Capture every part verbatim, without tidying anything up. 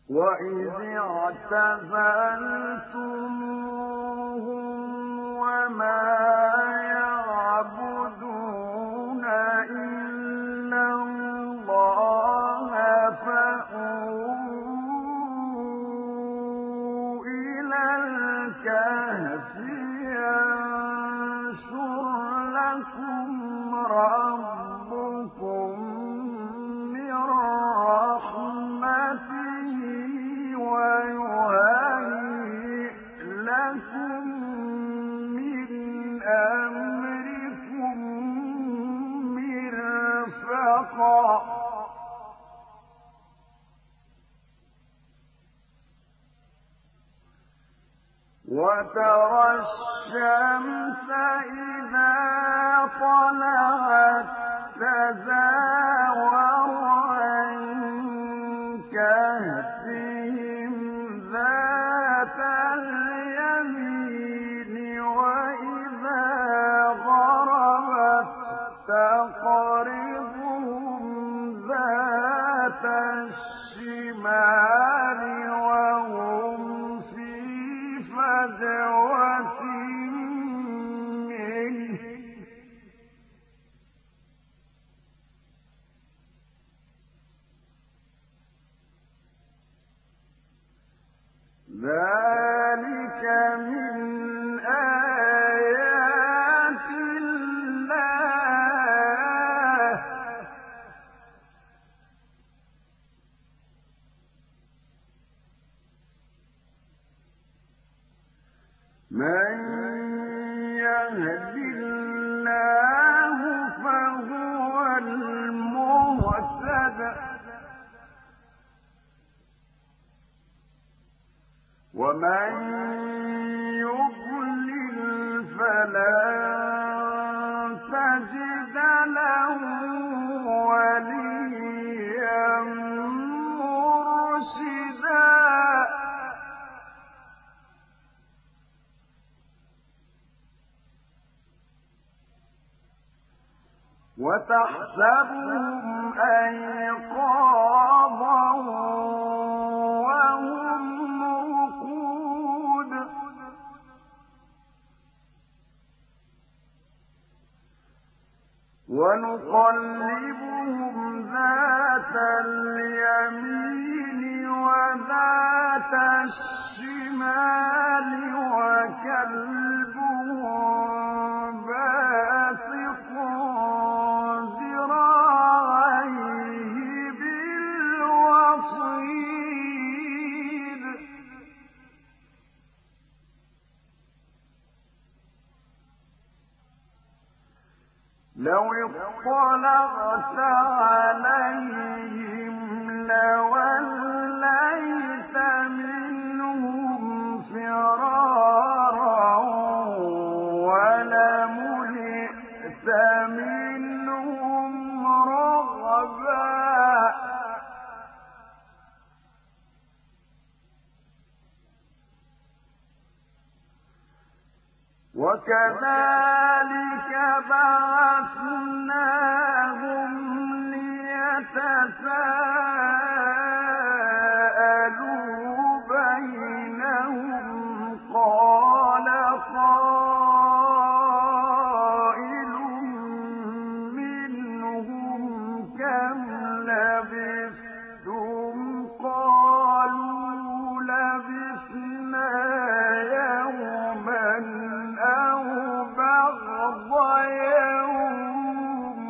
وَإِذِ اعْتَزَلْتُمُوهُمْ وَمَا يَعْبُدُونَ إِلَّا اللَّهَ فَأْوُوا إِلَى الْكَهْفِ يَنشُرْ لَكُمْ رَبُّكُم مِّن رَّحْمَتِهِ وَيُهَيِّئْ لَكُم مِّنْ أَمْرِكُم مِّرْفَقًا وَتَرَى الشَّمْسَ إِذَا طَلَعَت تَّزَاوَرُ عَن كَهْفِهِمْ ذَاتَ الْيَمِينِ وَإِذَا غَرَبَت تَّقْرِضُهُمْ ذَاتَ الشِّمَالِ وَهُمْ فِي فَجْوَةٍ مِّنْهُ ۚ ذَلِكَ مِنْ آيَاتِ اللَّهِ ۗ مَن يَهْدِ اللَّهُ فَهُوَ الْمُهْتَدِ ۖ وَمَن يُضْلِلْ فَلَن تَجِدَ لَهُ وَلِيًّا مُّرْشِدًا وَتَحْسَبُهُمْ أَيْقَاظًا وَهُمْ رُقُودٌ وَنُقَلِّبُهُمْ ذَاتَ الْيَمِينِ وَذَاتَ الشِّمَالِ وَكَلْبُهُم بَاسِطٌ ذِرَاعَيْهِ بِالْوَصِيدِ لَوِ اطَّلَعْتَ عَلَيْهِمْ لَوَلَّيْتَ مِنْهُمْ فِرَارًا وَلَمُلِئْتَ مِنْهُمْ رُعْبًا وَكَذَلِكَ بَعَثْنَاهُمْ لِيَتَسَاءَلُوا بَيْنَهُمْ قَالَ قَائِلٌ مِّنْهُمْ كَمْ لَبِثْتُمْ قَالُوا لَبِثْنَا يَوْمًا أَوْ بَعْضَ يَوْمٍ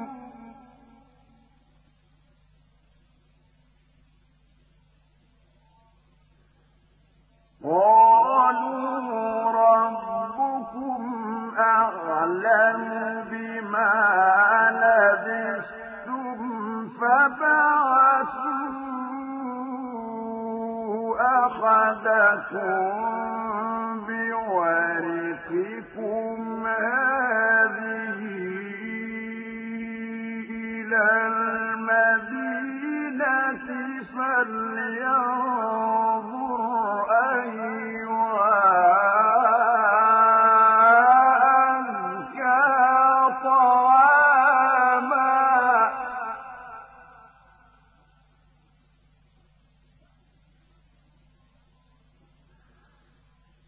قَالُوا رَبُّكُمْ أَعْلَمُ بِمَا لَبِثْتُمْ فَابْعَثُوا أَحَدَكُم بِوَرِقِكُمْ هَٰذِهِ إِلَى الْمَدِينَةِ فَلْيَنظُرْ أَيُّهَا أَزْكَىٰ طَعَامًا.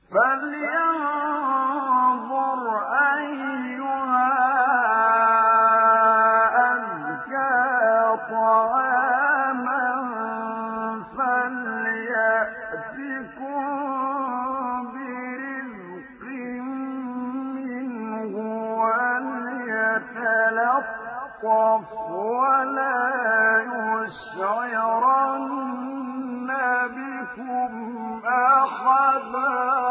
فلينظر أيها أزكى طعاما فليأتكم برزق منه وليتلطف ولا يشعرن بكم أحدا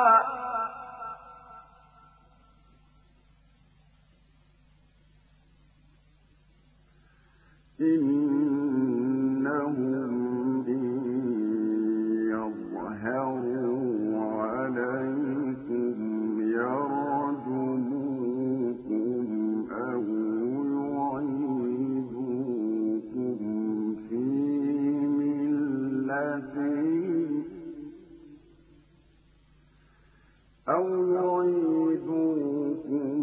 إنهم إن يظهروا عليكم يرجموكم أو يعيدوكم في ملتهم أو يعيدوكم